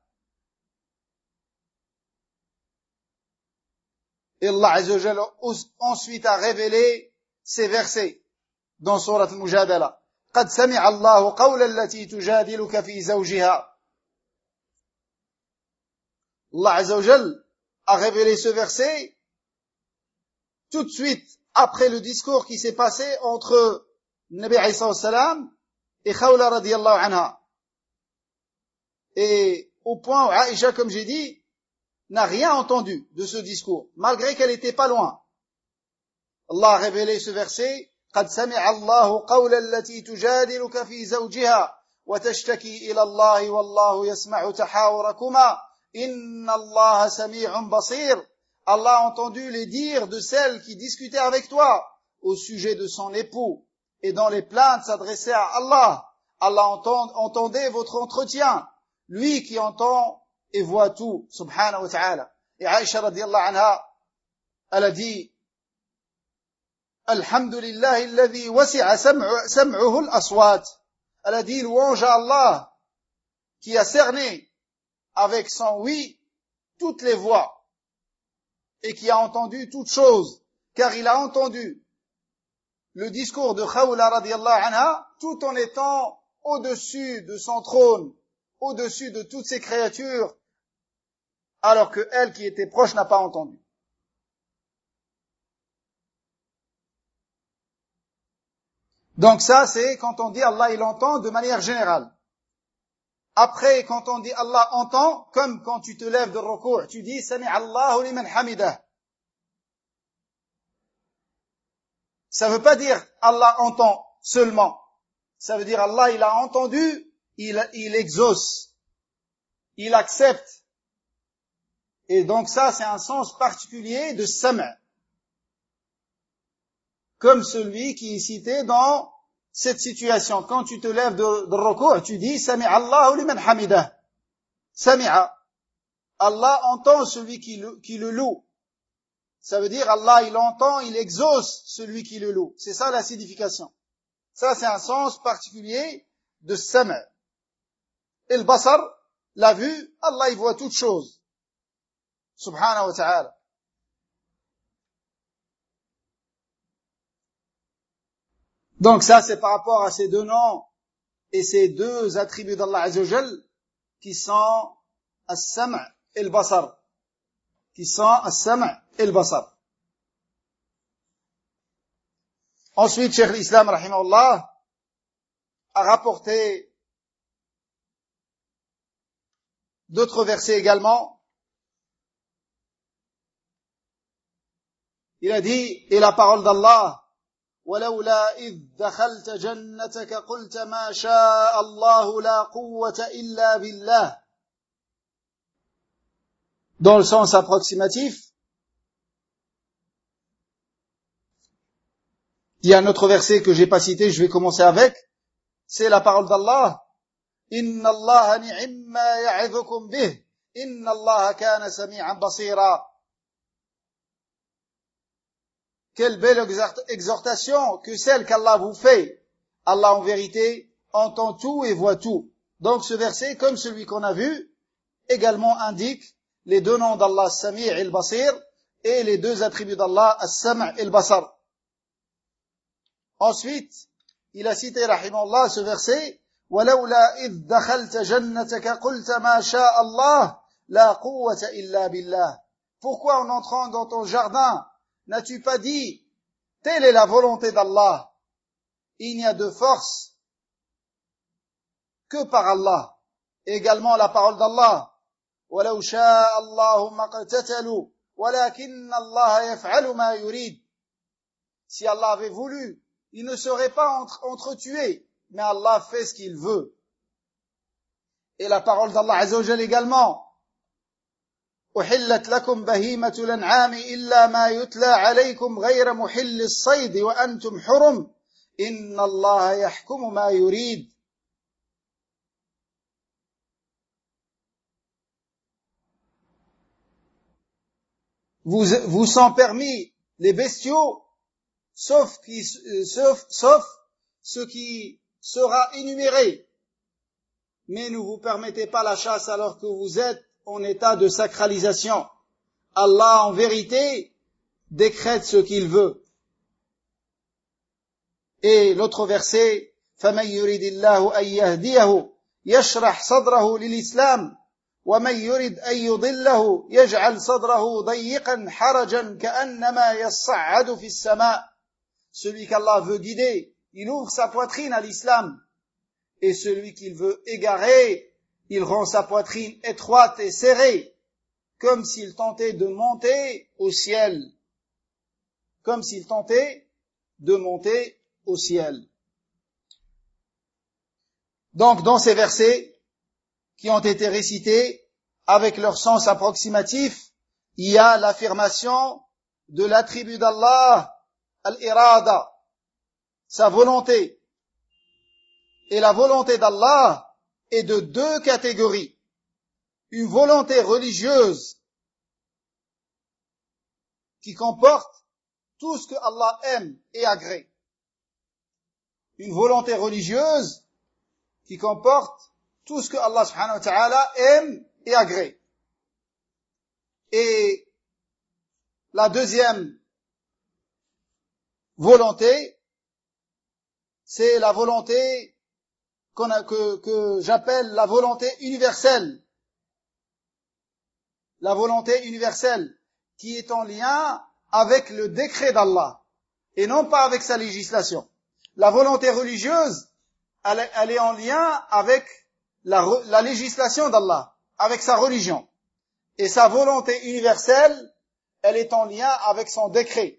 Et Allah azza wa jalla ensuite a révélé ces versets dans Surat al-Mujadala. قد سمع الله قول التي تجادلك في زوجها. Allah azza wa jalla a révélé ce verset tout de suite après le discours qui s'est passé entre Nabi alayhi salam et Khawla radiyallahu anha. Et au point où Aïcha, comme j'ai dit, n'a rien entendu de ce discours, malgré qu'elle n'était pas loin. Allah a révélé ce verset, قد سمع الله قول التي تجادلك في زوجها وتشتكي إلى الله والله يسمع تحاوركما إن الله سميع بصير. Allah a entendu les dires de celle qui discutait avec toi au sujet de son époux et dans les plaintes s'adressaient à Allah. Allah entend, entendait votre entretien, lui qui entend et voit tout, subhanahu wa ta'ala. Et Aïcha radiyallahu anha, elle a dit, Alhamdulillahi alladhi wasi'a sam'uhu al-aswat. Elle a dit, louange à Allah, qui a cerné avec son oui toutes les voix, et qui a entendu toutes choses, car il a entendu le discours de Khawla radiyallahu anha, tout en étant au-dessus de son trône, au-dessus de toutes ces créatures, alors que elle qui était proche n'a pas entendu. Donc ça, c'est quand on dit Allah il entend de manière générale. Après, quand on dit Allah entend, comme quand tu te lèves de ruku', tu dis Sami'a Allahu liman hamidah. Ça veut pas dire Allah entend seulement. Ça veut dire Allah il a entendu, il, il exauce, il accepte. Et donc ça, c'est un sens particulier de sam', comme celui qui est cité dans cette situation. Quand tu te lèves de, de ruku', tu dis Sami'a Allahu liman hamidah. Sami'a. Allah entend celui qui le, qui le loue. Ça veut dire Allah il entend, il exauce celui qui le loue. C'est ça la signification. Ça, c'est un sens particulier de sam'. Et le basar, la vue, Allah il voit toutes choses. Subhanahu wa ta'ala. Donc ça, c'est par rapport à ces deux noms et ces deux attributs d'Allah Azza wa Jal qui sont as-sam' et le basar. Qui sont as-sam' et le basar. Ensuite, Cheikh l'Islam, rahimahullah, a rapporté d'autres versets également. Il a dit, et la parole d'Allah, ولولا إذ دخلت جنتك قلت ما شاء الله لا قوة إلا بالله. Dans le sens approximatif, il y a un autre verset que j'ai pas cité, je vais commencer avec, c'est la parole d'Allah. إن الله نعم ما يعظكم به إن الله كان سميعا بصيرا. Quelle belle exhortation que celle qu'Allah vous fait. Allah en vérité entend tout et voit tout. Donc ce verset, comme celui qu'on a vu, également indique les deux noms d'Allah, As-Sami' et Al-Basir, et les deux attributs d'Allah, As-Sam' et Al-Basar. Ensuite, il a cité, rahimahullah, ce verset, وَلَوْلَا إِذْ دَخَلْتَ جَنَّتَكَ قُلْتَ مَا شَاءَ اللَّهُ لَا قُوَّةَ إِلَّا بِاللَّهِ. Pourquoi en entrant dans ton jardin, n'as-tu pas dit, telle est la volonté d'Allah, il n'y a de force que par Allah. également la parole d'Allah. وَلَوْ شَاءَ اللَّهُ مَا اقْتَتَلُوا وَلَكِنَّ اللَّهَ يَفْعَلُ مَا يُرِيدُ. Si Allah avait voulu, il ne serait pas entre, entretué, mais Allah fait ce qu'il veut. Et la parole d'Allah Azza wa Jalla également. أحلت لكم بهيمة الأنعام إلا ما يتلى عليكم غير محل الصيد وأنتم حرم إن الله يحكم ما يريد. Vous, vous sont permis les bestiaux, sauf, qui, sauf, sauf ce qui sera énuméré. Mais ne vous permettez pas la chasse alors que vous êtes en état de sacralisation. Allah, en vérité, décrète ce qu'il veut. Et l'autre verset, فَمَنْ يُرِدِ اللَّهُ أَنْ يَهْدِيَهُ يَشْرَحْ صَدْرَهُ لِلْإِسْلَامِ وَمَنْ يُرِدْ أَنْ يُضِلَّهُ يَجْعَلْ صَدْرَهُ ضَيِّقًا حَرَجًا كَأَنَّمَا يَصَّعَّدُ فِي السَّمَاءِ. Celui qu'Allah veut guider, il ouvre sa poitrine à l'islam. Et celui qu'il veut égarer, il rend sa poitrine étroite et serrée, comme s'il tentait de monter au ciel. Comme s'il tentait de monter au ciel. Donc, dans ces versets qui ont été récités avec leur sens approximatif, il y a l'affirmation de l'attribut d'Allah, al-irada, sa volonté. Et la volonté d'Allah est de deux catégories. Une volonté religieuse qui comporte tout ce que Allah aime et agrée. Une volonté religieuse qui comporte tout ce que Allah subhanahu wa ta'ala aime et agrée. Et la deuxième volonté, c'est la volonté qu'on a, que, que j'appelle la volonté universelle. La volonté universelle qui est en lien avec le décret d'Allah et non pas avec sa législation. La volonté religieuse, elle, elle est en lien avec la, la législation d'Allah, avec sa religion. Et sa volonté universelle, elle est en lien avec son décret.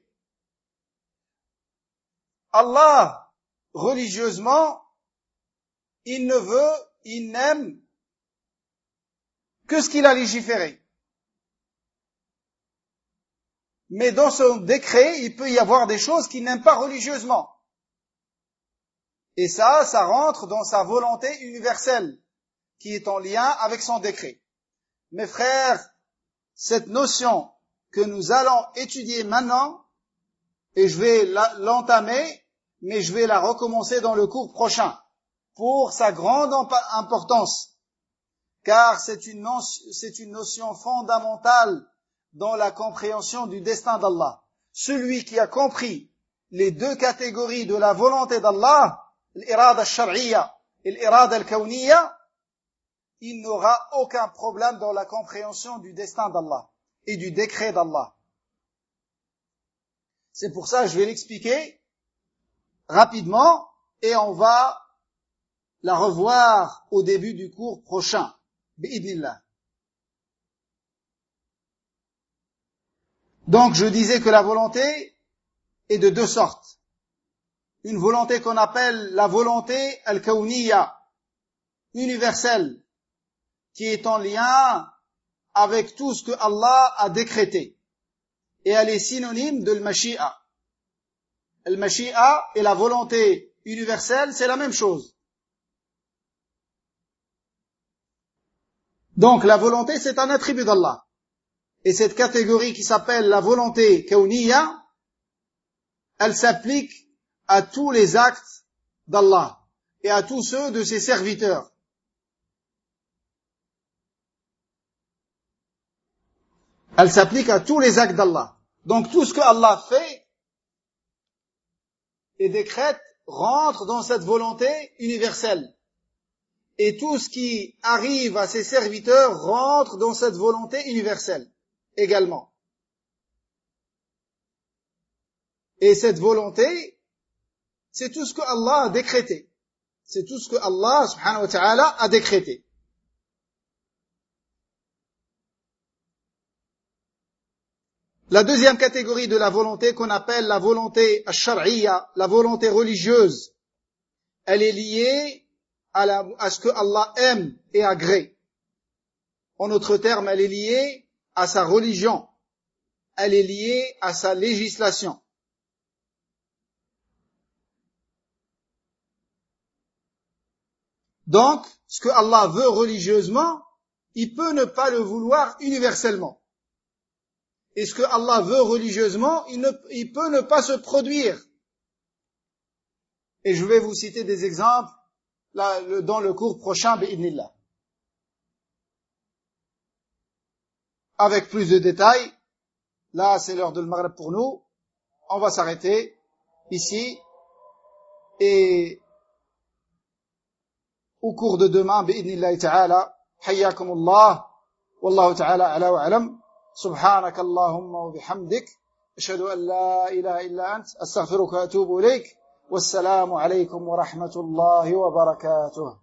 Allah, religieusement, il ne veut, il n'aime que ce qu'il a légiféré. Mais dans son décret, il peut y avoir des choses qu'il n'aime pas religieusement. Et ça, ça rentre dans sa volonté universelle, qui est en lien avec son décret. Mes frères, cette notion que nous allons étudier maintenant, et je vais l'entamer, mais je vais la recommencer dans le cours prochain, pour sa grande importance, car c'est une, c'est une notion fondamentale dans la compréhension du destin d'Allah. Celui qui a compris les deux catégories de la volonté d'Allah, l'irada al-shar'iyya et l'irada al-kawniyya, il n'aura aucun problème dans la compréhension du destin d'Allah et du décret d'Allah. C'est pour ça que je vais l'expliquer rapidement et on va la revoir au début du cours prochain. Bi'idnillah. Donc je disais que la volonté est de deux sortes. Une volonté qu'on appelle la volonté al-kawniyya, universelle, qui est en lien avec tout ce que Allah a décrété. Et elle est synonyme de l'mashi'a. Al-mashi'a et la volonté universelle, c'est la même chose. Donc la volonté, c'est un attribut d'Allah. Et cette catégorie qui s'appelle la volonté kawniyya, elle s'applique à tous les actes d'Allah et à tous ceux de ses serviteurs. Elle s'applique à tous les actes d'Allah. Donc tout ce que Allah fait et décrète rentre dans cette volonté universelle. Et tout ce qui arrive à ses serviteurs rentre dans cette volonté universelle également. Et cette volonté, c'est tout ce que Allah a décrété. C'est tout ce que Allah subhanahu wa ta'ala a décrété. La deuxième catégorie de la volonté qu'on appelle la volonté ash-shar'iyya, la volonté religieuse, elle est liée à, la, à ce que Allah aime et agrée. En d'autres termes, elle est liée à sa religion, elle est liée à sa législation. Donc, ce que Allah veut religieusement, il peut ne pas le vouloir universellement. Et ce que Allah veut religieusement, il, ne, il peut ne pas se produire. Et je vais vous citer des exemples là, le, dans le cours prochain, bi'idhnillah. Avec plus de détails, là c'est l'heure de le Maghreb pour nous, on va s'arrêter ici, et au cours de demain, bi'idhnillah ta'ala, hayyakumullah, wallahu ta'ala ala wa alam. سبحانك اللهم وبحمدك أشهد أن لا إله إلا أنت أستغفرك وأتوب إليك والسلام عليكم ورحمة الله وبركاته.